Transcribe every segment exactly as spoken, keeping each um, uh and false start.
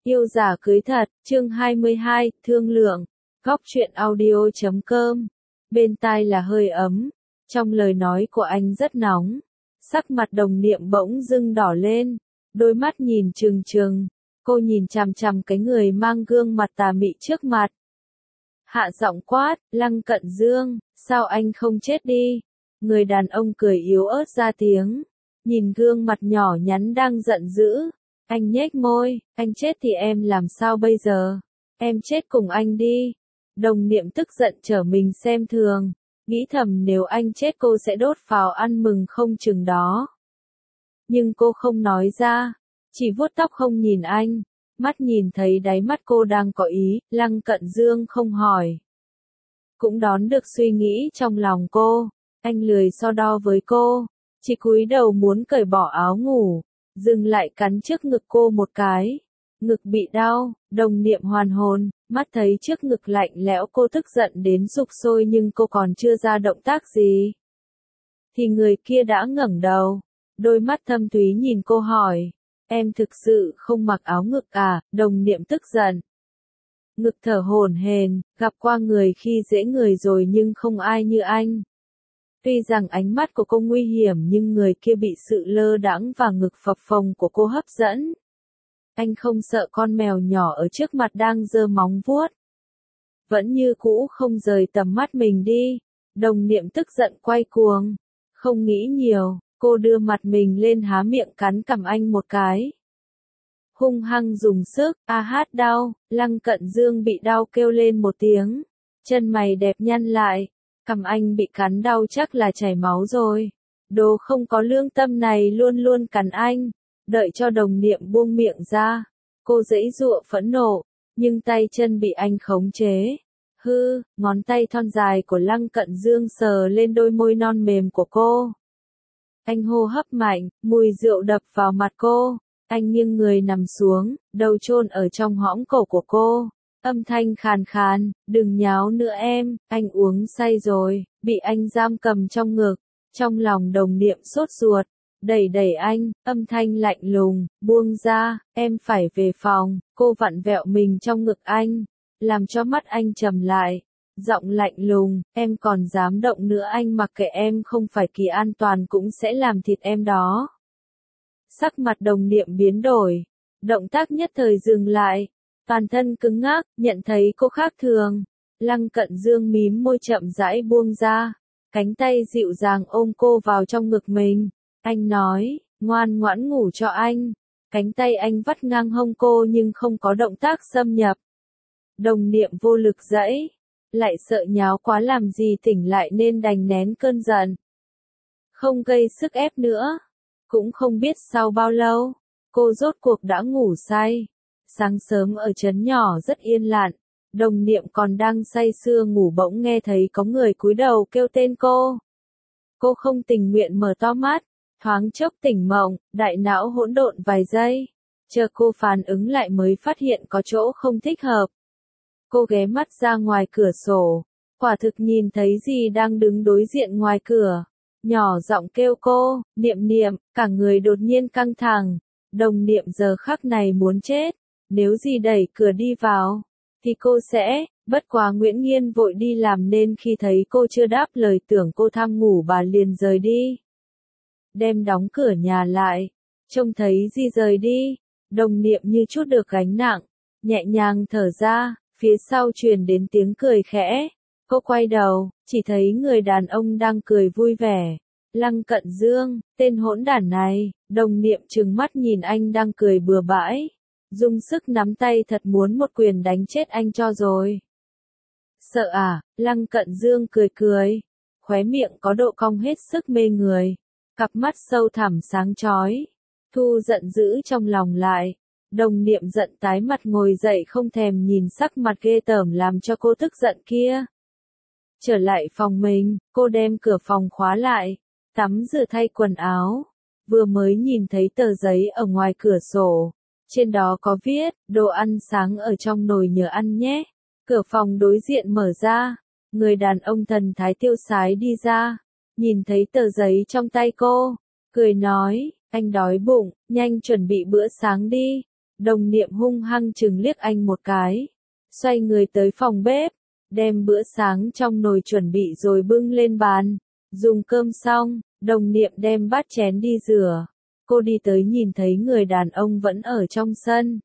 Yêu giả cưới thật, chương hai mươi hai, thương lượng. Góc truyện audio chấm com. Bên tai là hơi ấm. Trong lời nói của anh rất nóng. Sắc mặt đồng niệm bỗng dưng đỏ lên. Đôi mắt nhìn trừng trừng. Cô nhìn chằm chằm cái người mang gương mặt tà mị trước mặt. Hạ giọng quát, Lăng Cận Dương, sao anh không chết đi? Người đàn ông cười yếu ớt ra tiếng. Nhìn gương mặt nhỏ nhắn đang giận dữ. Anh nhếch môi, anh chết thì em làm sao bây giờ? Em chết cùng anh đi. Đồng niệm tức giận trở mình xem thường. Nghĩ thầm nếu anh chết cô sẽ đốt pháo ăn mừng không chừng đó. Nhưng cô không nói ra. Chỉ vuốt tóc không nhìn anh. Mắt nhìn thấy đáy mắt cô đang có ý, Lăng Cận Dương không hỏi. Cũng đón được suy nghĩ trong lòng cô. Anh lười so đo với cô. Chỉ cúi đầu muốn cởi bỏ áo ngủ. Dừng lại cắn trước ngực cô một cái. Ngực bị đau, đồng niệm hoàn hồn, mắt thấy trước ngực lạnh lẽo cô tức giận đến sục sôi nhưng cô còn chưa ra động tác gì. Thì người kia đã ngẩng đầu, đôi mắt thâm thúy nhìn cô hỏi, em thực sự không mặc áo ngực à, đồng niệm tức giận. Ngực thở hổn hển, gặp qua người khi dễ người rồi nhưng không ai như anh. Tuy rằng ánh mắt của cô nguy hiểm nhưng người kia bị sự lơ đãng và ngực phập phồng của cô hấp dẫn. Anh không sợ con mèo nhỏ ở trước mặt đang giơ móng vuốt. Vẫn như cũ không rời tầm mắt mình đi. Đồng niệm tức giận quay cuồng. Không nghĩ nhiều, cô đưa mặt mình lên há miệng cắn cằm anh một cái. Hung hăng dùng sức, a hát đau, Lăng Cận Dương bị đau kêu lên một tiếng. Chân mày đẹp nhăn lại. Cằm anh bị cắn đau chắc là chảy máu rồi. Đồ không có lương tâm này luôn luôn cắn anh. Đợi cho đồng niệm buông miệng ra. Cô giãy giụa phẫn nộ. Nhưng tay chân bị anh khống chế. Hư, ngón tay thon dài của Lăng Cận Dương sờ lên đôi môi non mềm của cô. Anh hô hấp mạnh, mùi rượu đập vào mặt cô. Anh nghiêng người nằm xuống, đầu chôn ở trong hõm cổ của cô. Âm thanh khàn khàn, đừng nháo nữa em, anh uống say rồi, bị anh giam cầm trong ngực. Trong lòng đồng niệm sốt ruột, đẩy đẩy anh, âm thanh lạnh lùng, buông ra, em phải về phòng. Cô vặn vẹo mình trong ngực anh, làm cho mắt anh trầm lại. Giọng lạnh lùng, em còn dám động nữa anh mặc kệ em không phải Kỳ An Toàn cũng sẽ làm thịt em đó. Sắc mặt đồng niệm biến đổi, động tác nhất thời dừng lại. Toàn thân cứng ngắc, nhận thấy cô khác thường. Lăng Cận Dương mím môi chậm rãi buông ra. Cánh tay dịu dàng ôm cô vào trong ngực mình. Anh nói, ngoan ngoãn ngủ cho anh. Cánh tay anh vắt ngang hông cô nhưng không có động tác xâm nhập. Đồng niệm vô lực giãy. Lại sợ nháo quá làm gì tỉnh lại nên đành nén cơn giận. Không gây sức ép nữa. Cũng không biết sau bao lâu, cô rốt cuộc đã ngủ say. Sáng sớm ở trấn nhỏ rất yên lặng, đồng niệm còn đang say sưa ngủ bỗng nghe thấy có người cúi đầu kêu tên cô. Cô không tình nguyện mở to mắt, thoáng chốc tỉnh mộng, đại não hỗn độn vài giây. Chờ cô phản ứng lại mới phát hiện có chỗ không thích hợp. Cô ghé mắt ra ngoài cửa sổ, quả thực nhìn thấy gì đang đứng đối diện ngoài cửa. Nhỏ giọng kêu cô, niệm niệm, cả người đột nhiên căng thẳng. Đồng niệm giờ khắc này muốn chết. Nếu gì đẩy cửa đi vào, thì cô sẽ, bất quá Nguyễn Nghiên vội đi làm nên khi thấy cô chưa đáp lời tưởng cô tham ngủ bà liền rời đi. Đem đóng cửa nhà lại, trông thấy gì rời đi, đồng niệm như chút được gánh nặng, nhẹ nhàng thở ra, phía sau truyền đến tiếng cười khẽ. Cô quay đầu, chỉ thấy người đàn ông đang cười vui vẻ. Lăng Cận Dương, tên hỗn đản này, đồng niệm trừng mắt nhìn anh đang cười bừa bãi. Dùng sức nắm tay thật muốn một quyền đánh chết anh cho rồi. Sợ à, Lăng Cận Dương cười cười. Khóe miệng có độ cong hết sức mê người. Cặp mắt sâu thẳm sáng chói. Thu giận dữ trong lòng lại. Đồng niệm giận tái mặt ngồi dậy không thèm nhìn sắc mặt ghê tởm làm cho cô tức giận kia. Trở lại phòng mình, cô đem cửa phòng khóa lại. Tắm rửa thay quần áo. Vừa mới nhìn thấy tờ giấy ở ngoài cửa sổ. Trên đó có viết, đồ ăn sáng ở trong nồi nhớ ăn nhé. Cửa phòng đối diện mở ra. Người đàn ông thần thái tiêu sái đi ra. Nhìn thấy tờ giấy trong tay cô. Cười nói, anh đói bụng, nhanh chuẩn bị bữa sáng đi. Đồng Niệm hung hăng chừng liếc anh một cái, xoay người tới phòng bếp, đem bữa sáng trong nồi chuẩn bị rồi bưng lên bàn. Dùng cơm xong, Đồng Niệm đem bát chén đi rửa. Cô đi tới nhìn thấy người đàn ông vẫn ở trong sân.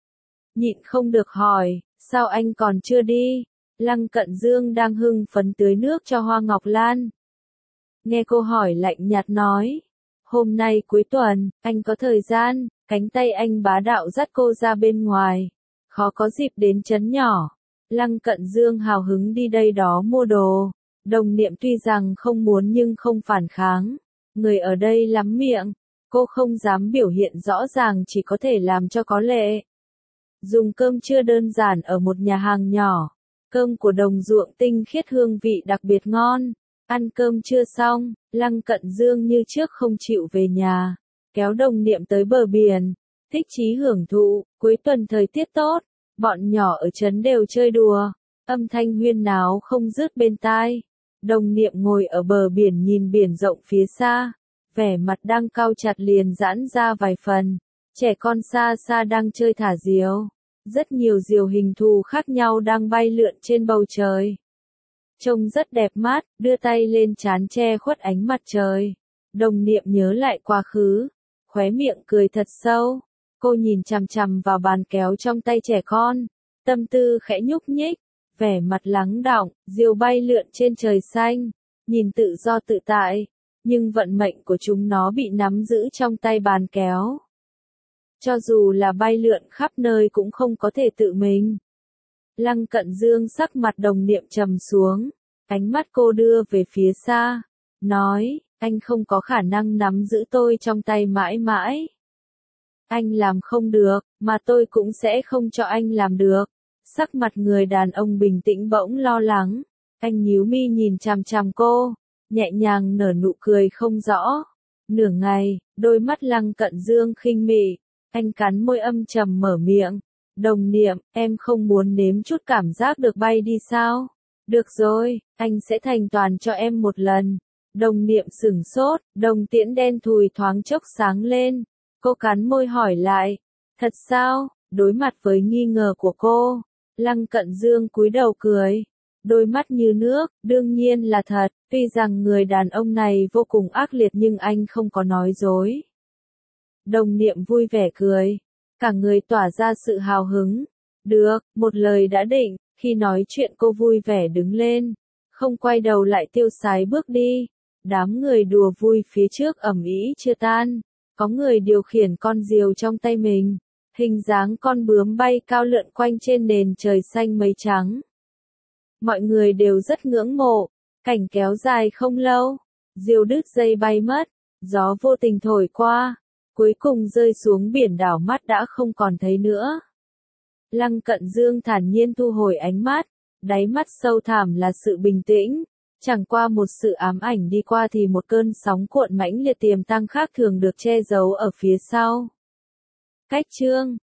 Nhịn không được hỏi, sao anh còn chưa đi? Lăng Cận Dương đang hưng phấn tưới nước cho hoa ngọc lan. Nghe cô hỏi lạnh nhạt nói, hôm nay cuối tuần, anh có thời gian. Cánh tay anh bá đạo dắt cô ra bên ngoài. Khó có dịp đến trấn nhỏ. Lăng Cận Dương hào hứng đi đây đó mua đồ. Đồng Niệm tuy rằng không muốn nhưng không phản kháng. Người ở đây lắm miệng. Cô không dám biểu hiện rõ ràng, chỉ có thể làm cho có lệ. Dùng cơm trưa đơn giản ở một nhà hàng nhỏ. Cơm của đồng ruộng tinh khiết hương vị đặc biệt ngon. Ăn cơm trưa xong, Lăng Cận Dương như trước không chịu về nhà. Kéo Đồng Niệm tới bờ biển, thích chí hưởng thụ. Cuối tuần thời tiết tốt, bọn nhỏ ở trấn đều chơi đùa, âm thanh huyên náo không dứt bên tai. Đồng Niệm ngồi ở bờ biển nhìn biển rộng phía xa, vẻ mặt đang cau chặt liền giãn ra vài phần. Trẻ con xa xa đang chơi thả diều, rất nhiều diều hình thù khác nhau đang bay lượn trên bầu trời. Trông rất đẹp mắt, đưa tay lên trán che khuất ánh mặt trời. Đồng Niệm nhớ lại quá khứ, khóe miệng cười thật sâu. Cô nhìn chằm chằm vào bàn kéo trong tay trẻ con, tâm tư khẽ nhúc nhích, vẻ mặt lắng đọng, diều bay lượn trên trời xanh, nhìn tự do tự tại, nhưng vận mệnh của chúng nó bị nắm giữ trong tay bàn kéo. Cho dù là bay lượn khắp nơi cũng không có thể tự mình. Lăng Cận Dương sắc mặt Đồng Niệm trầm xuống, ánh mắt cô đưa về phía xa, nói, anh không có khả năng nắm giữ tôi trong tay mãi mãi. Anh làm không được, mà tôi cũng sẽ không cho anh làm được. Sắc mặt người đàn ông bình tĩnh bỗng lo lắng. Anh nhíu mi nhìn chằm chằm cô, nhẹ nhàng nở nụ cười không rõ. Nửa ngày, đôi mắt Lăng Cận Dương khinh mị, anh cắn môi âm trầm mở miệng. Đồng Niệm, em không muốn nếm chút cảm giác được bay đi sao? Được rồi, anh sẽ thành toàn cho em một lần. Đồng Niệm sửng sốt, đồng tiễn đen thùi thoáng chốc sáng lên. Cô cắn môi hỏi lại, thật sao? Đối mặt với nghi ngờ của cô, Lăng Cận Dương cúi đầu cười, đôi mắt như nước, đương nhiên là thật, tuy rằng người đàn ông này vô cùng ác liệt nhưng anh không có nói dối. Đồng Niệm vui vẻ cười, cả người tỏa ra sự hào hứng. Được, một lời đã định, khi nói chuyện cô vui vẻ đứng lên, không quay đầu lại tiêu sái bước đi. Đám người đùa vui phía trước ầm ĩ chưa tan. Có người điều khiển con diều trong tay mình, hình dáng con bướm bay cao lượn quanh trên nền trời xanh mây trắng. Mọi người đều rất ngưỡng mộ, cảnh kéo dài không lâu, diều đứt dây bay mất, gió vô tình thổi qua, cuối cùng rơi xuống biển đảo mắt đã không còn thấy nữa. Lăng Cận Dương thản nhiên thu hồi ánh mắt, đáy mắt sâu thẳm là sự bình tĩnh. Chẳng qua một sự ám ảnh đi qua thì một cơn sóng cuộn mãnh liệt tiềm tàng khác thường được che giấu ở phía sau. Cách chương